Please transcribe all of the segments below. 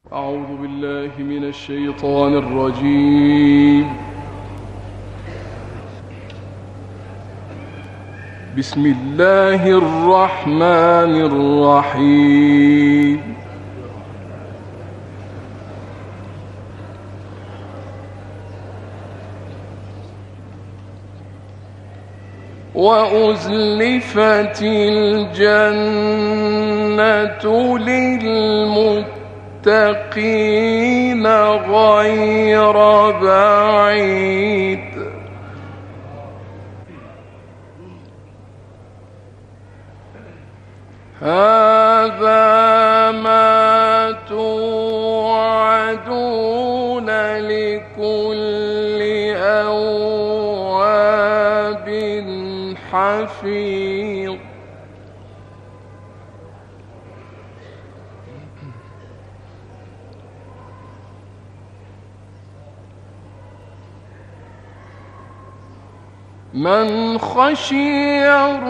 أعوذ بالله من الشيطان الرجيم. بسم الله الرحمن الرحيم. وأزلفت الجنة للمتقين غير بعيد. هذا ما توعدون لكل أواب حفيظ. من خشي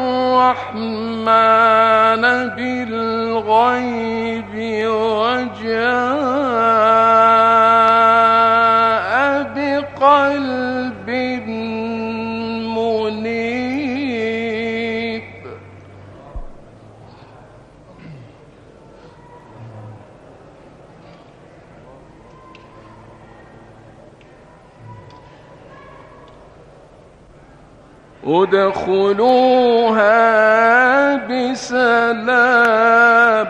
الرحمن بالغيب وجاء بقلب منيب. ادخلوها بسلام.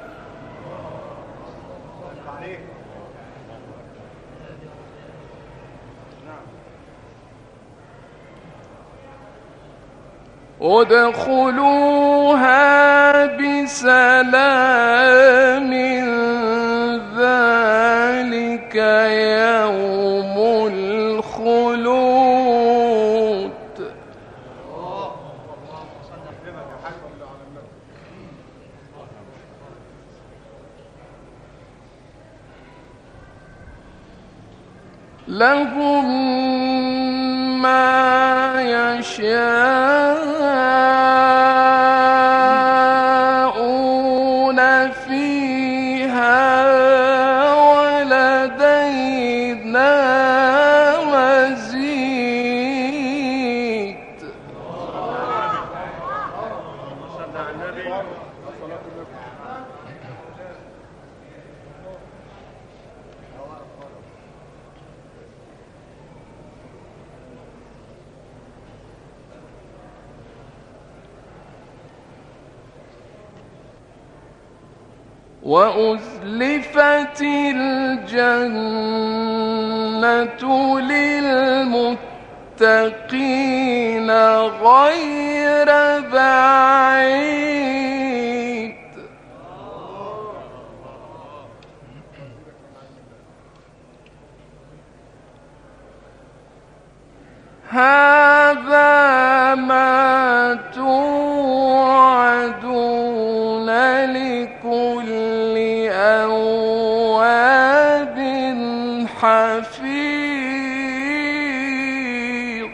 ادخلوها بسلام ذلك يوم الخلود. لهم ما يشاءون فيها ولدينا مزيد. وأزلفت الجنة للمتقين غير بعيد. هذا ما توعدون لكل أواب حفيظ.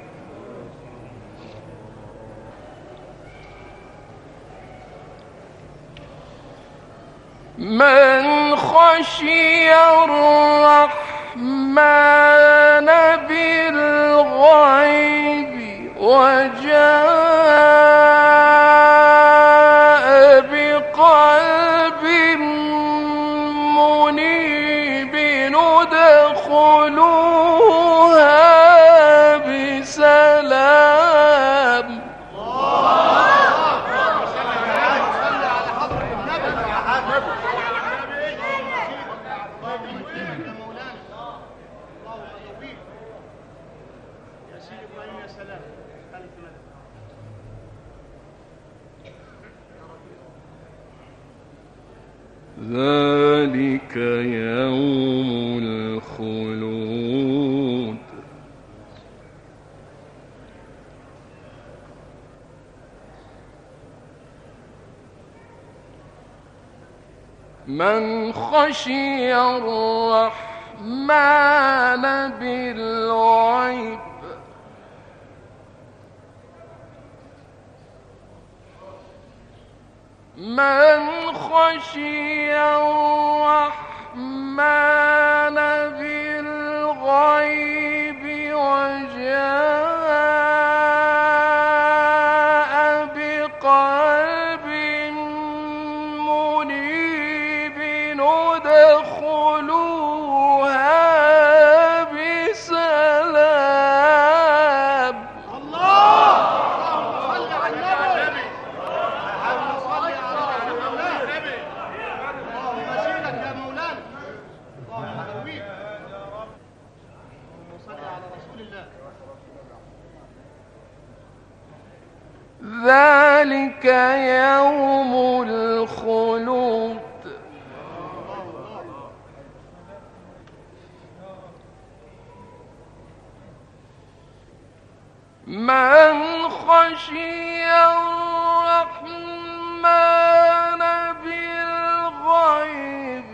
من خشي الرحمن بالغيب وجاء بقلب منيب ادخلوها بسلام. ذلك يوم الخلود. من خشي الرحمن بالغيب من خشي الرحمن ذلك يوم الخلود من خشي الرحمن بالغيب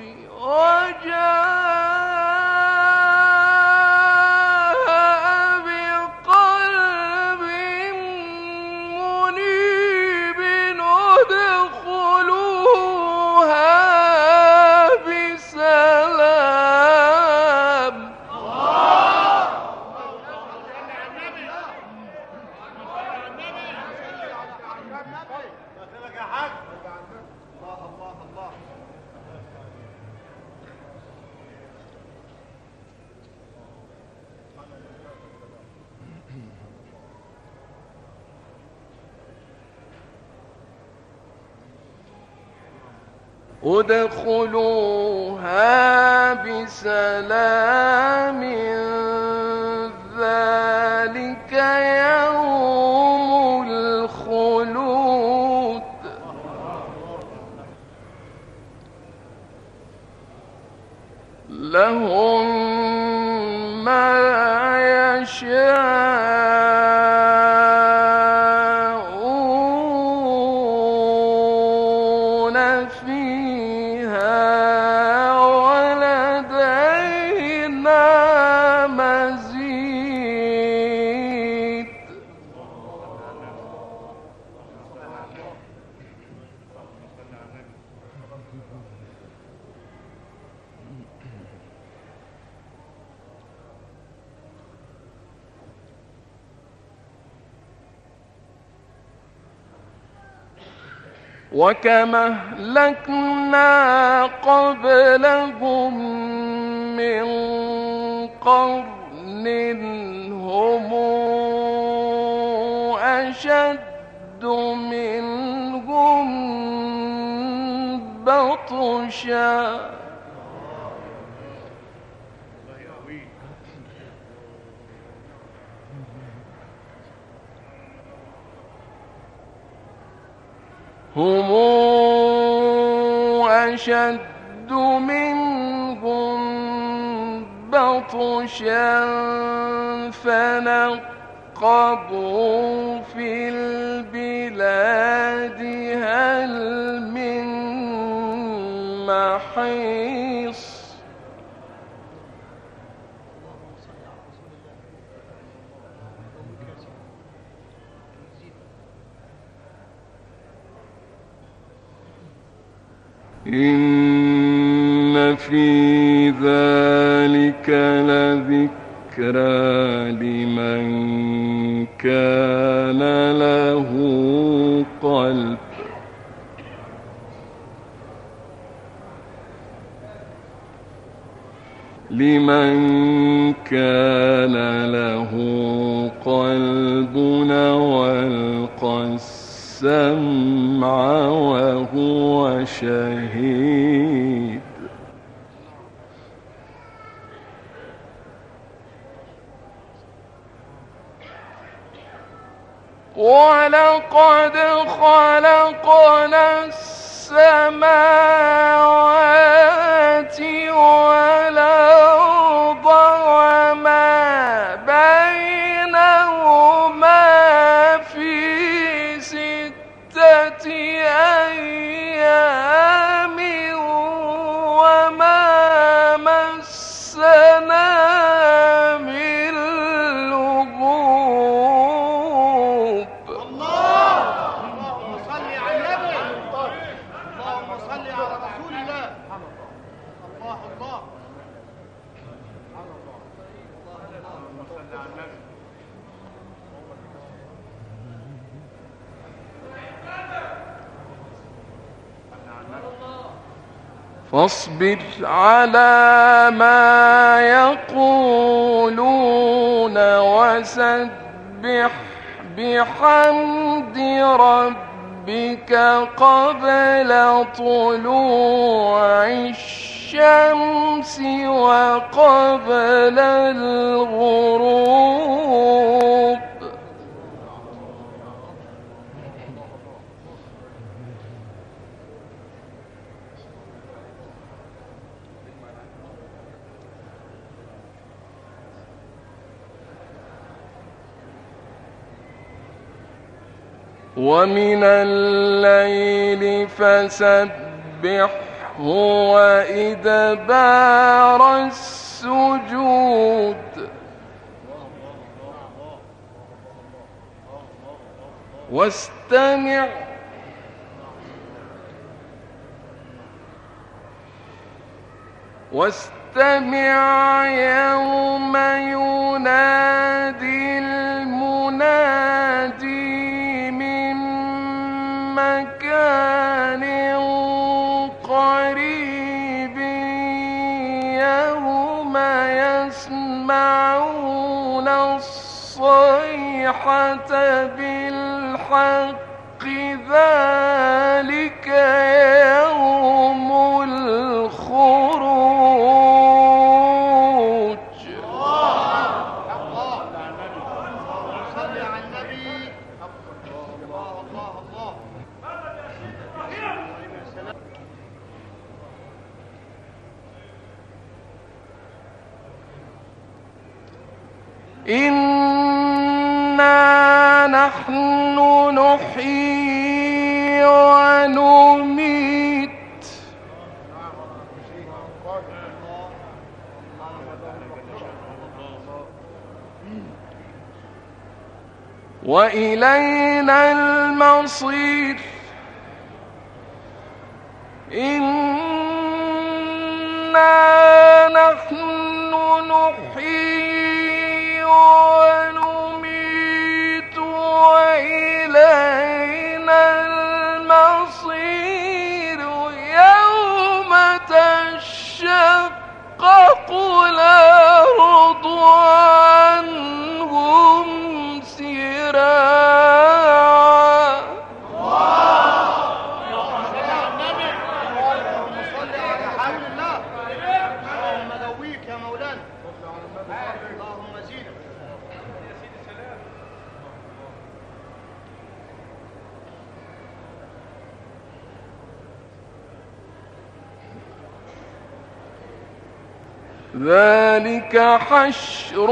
وجاء بقلب منيب ادخلوها بسلام ادخلوها بسلام ذلك يوم الخلود لهم ما يشاءون فيها ولدينا مزيد وكما أهلكنا قبلهم من قرن هم أشد منهم بطشا هم أشد منهم بطشا فنقبوا في البلاد هل من محيص إن في ذلك لذكرى لمن كان له قلب وألقى السمع وهو شهيد ولقد خلقنا السماوات والأرض وما بينهما في 6 أيام وما مسنا من لغوب. اللهم صل على النبي، اللهم صل على رسول الله. الله الله فاصبر على ما يقولون وسبح بحمد ربك قبل طلوع الشمس وقبل الغروب ومن الليل فسبحه وإدبار السجود واستمع يوم ينادي المنادي من مكان قريب يوم يسمعون الصيحة بالحق ذلك يوم الخروج. صل على النبي. الله الله الله. إنا نحن نحيي ونميت وإلينا المصير. إنا نحن نحيي ونميت وإلينا المصير يوم تشقق الأرض عنهم سراعا. اللهم قويك يا مولانا. اللهم زينك. ذلك حشر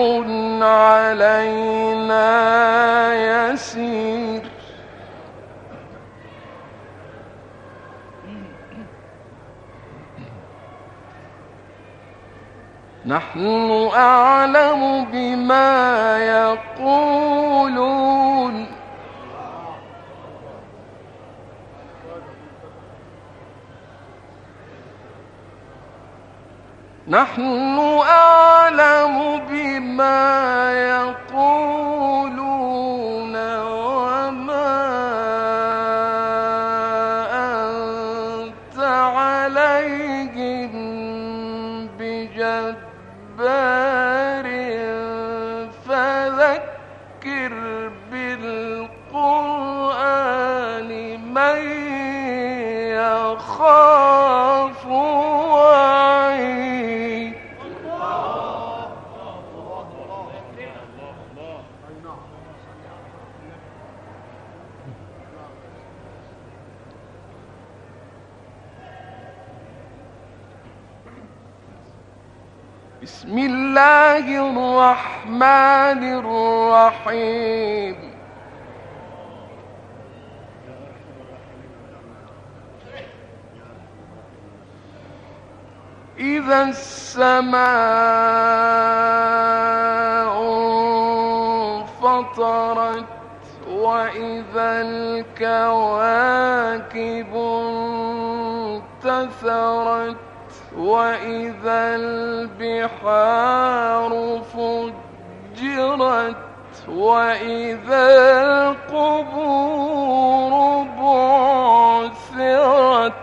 علينا يسير. نحن أعلم بما يقولون نحن أعلم بما يقولون وما أنت عليهم بجبار فذكر بالقرآن من يخاف وعيد. بسم الله الرحمن الرحيم. إذا السماء انفطرت وإذا الكواكب انتثرت وإذا البحار فجرت وإذا القبور بعثرت.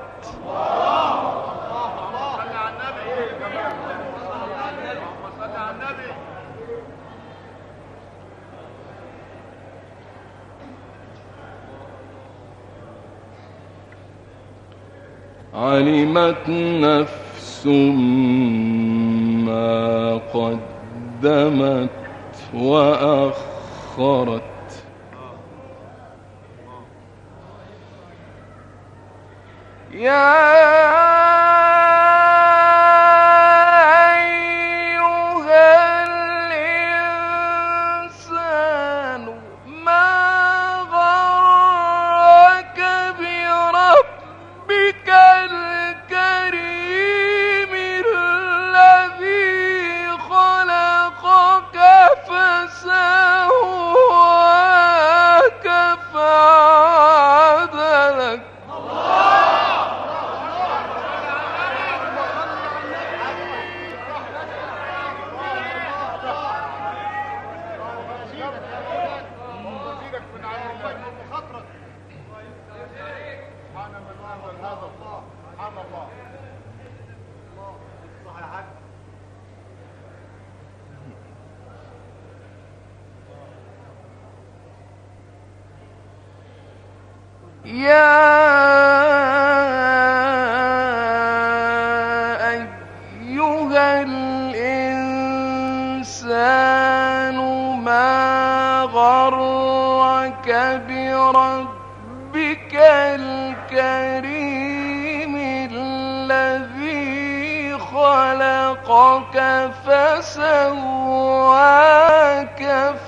علمت نفس ما قدمت وأخرت. يا أيها الإنسان ما غرك يا أيها الإنسان ما غرك بربك الكريم الذي خلقك فسواك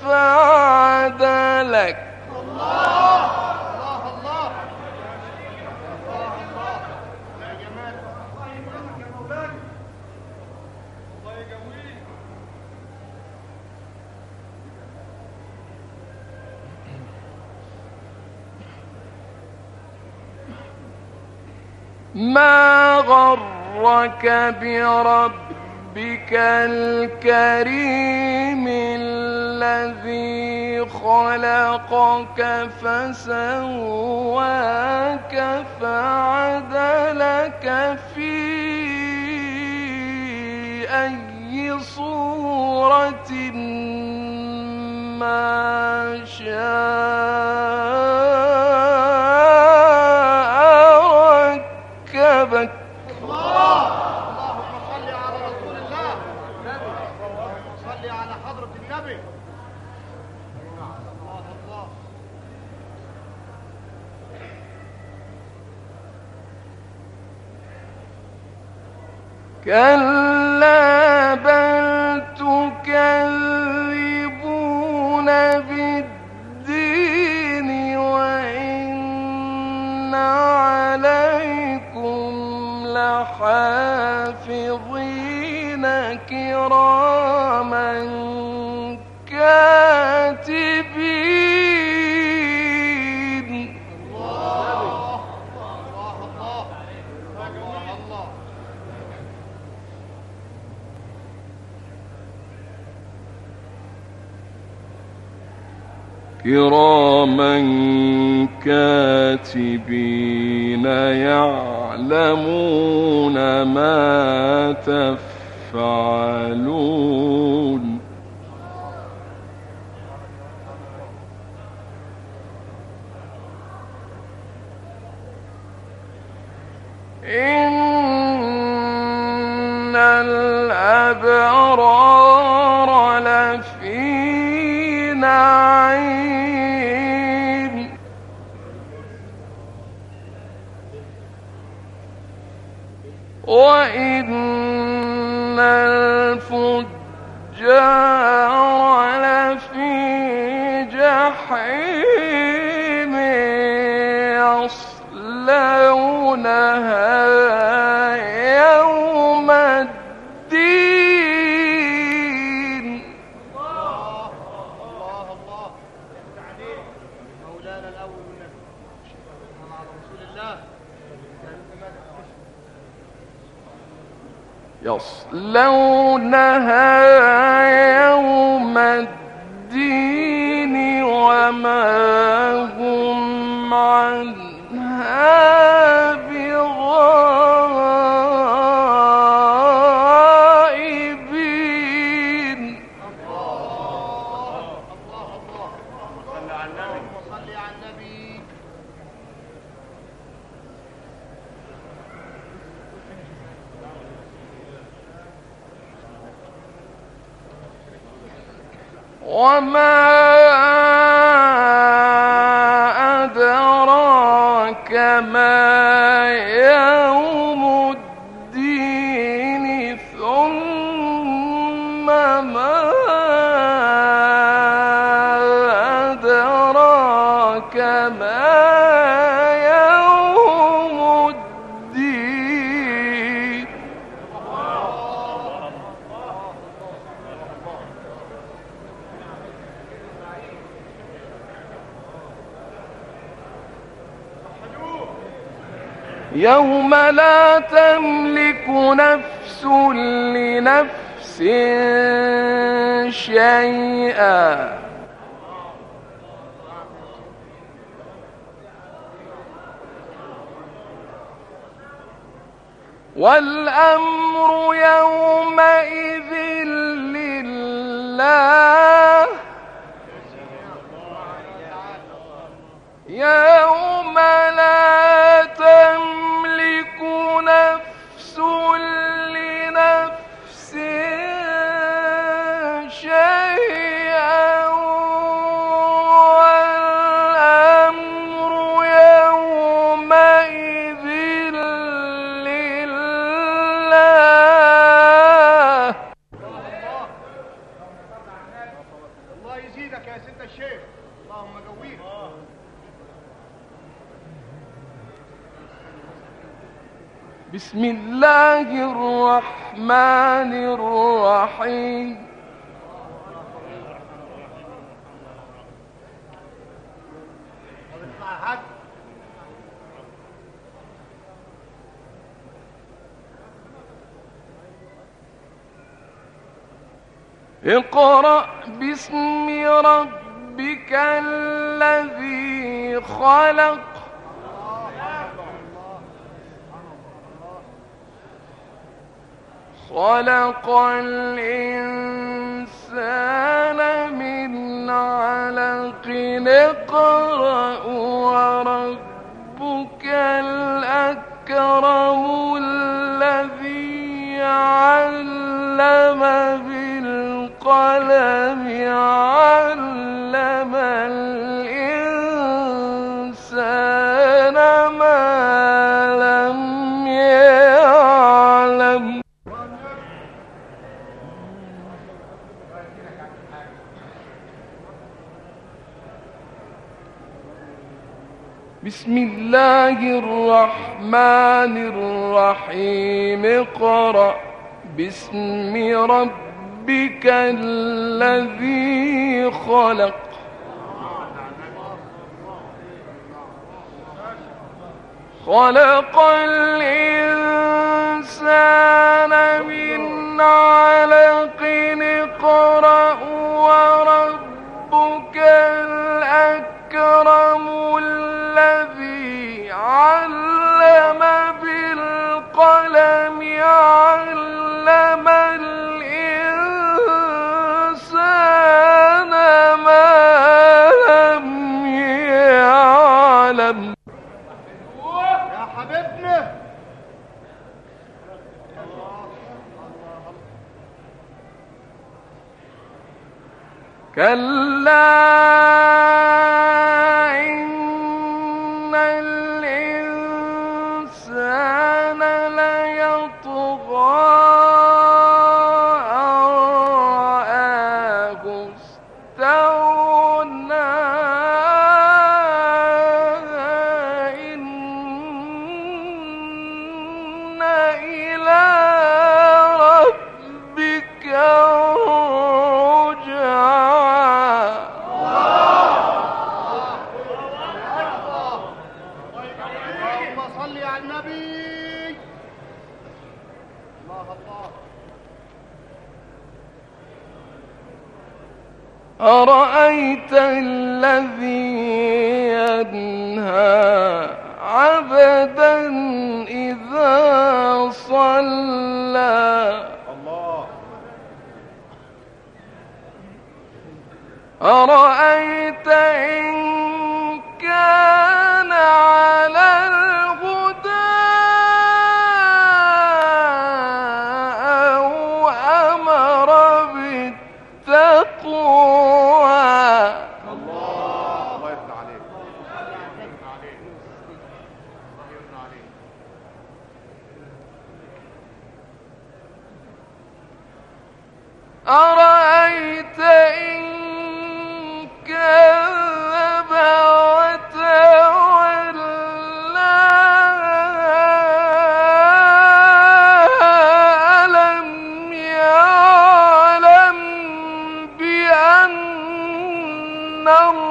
فعدلك. الله الله يا جمال. الله يكرمك يا مولانا. الله يقويك. ما غرك بربك الكريم الذي خلقك فسواك فعدلك في أي صورة ما شاء ركبك. اللهم صل على رسول الله. اللهم صل على حضرة النبي. الله الله. كلا بل تكذبون بالدين وإن عليكم لحافظين كراما كاتبين. الله الله الله الله. كراما كاتبين يعلمون ما تفعلون. إن الأبرار لفي نعيم وإن الفجار لفي جحيم يصلونها يوم الدين. الله الله. عليك مولانا الأول والنبي. مع رسول الله. يصلونها يوم الدين وما هم عنها بغائبين. الله الله. صل على النبي. صل على النبي. وما أدراك ما يوم الدين ثم ما أدراك ما يوم الدين. يوم لا تملك نفس لنفس شيئا والأمر يومئذ لله يوم لا تملك نفس لنفس شيئا والأمر يومئذ لله. الله يزيدك يا سيدنا الشيخ، اللهم قويك. بسم الله الرحمن الرحيم. اقرأ باسم ربك الذي خلق. خلق الإنسان من علق. اقرأ وربك الأكرم الذي علم بالقلم علم الإنسان ما لم يعلم. بسم الله الرحمن الرحيم. اقرأ باسم ربك الذي خلق. خلق الإنسان من علق. اقرأ وربك الأكرم الذي علم بالقلم علم الإنسان ما لم يعلم. يا حبيبنا كلا إن الإنسان ليطغى أن رآه استغنى إن إلى ربك أرأيت الذي ينهى عبدا إذا صلى. أرأيت إن كان على الهدى أو أمر بالتقوى. الله يرضى عليك. أرأيت إن كذب وتولى ألم يعلم بأن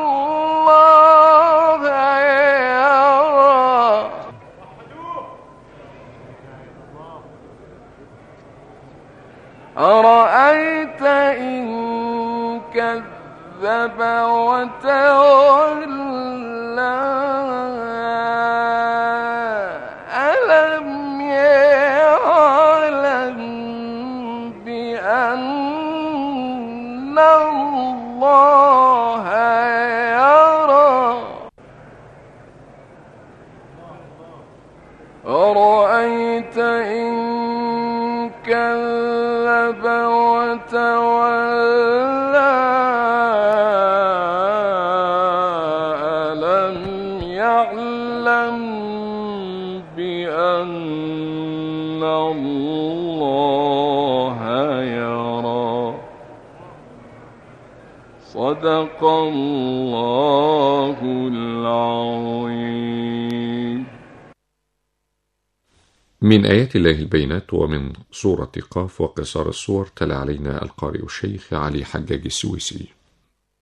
الله يرى. أرأيت إن كذب وتولى ألم يعلم بأن الله يرى. كذب وتولى ألم يعلم بأن الله يرى. صدق الله العظيم. من آيات الله البينات ومن سورة قاف وقصار السور تلا علينا القارئ الشيخ علي حجاج السويسي.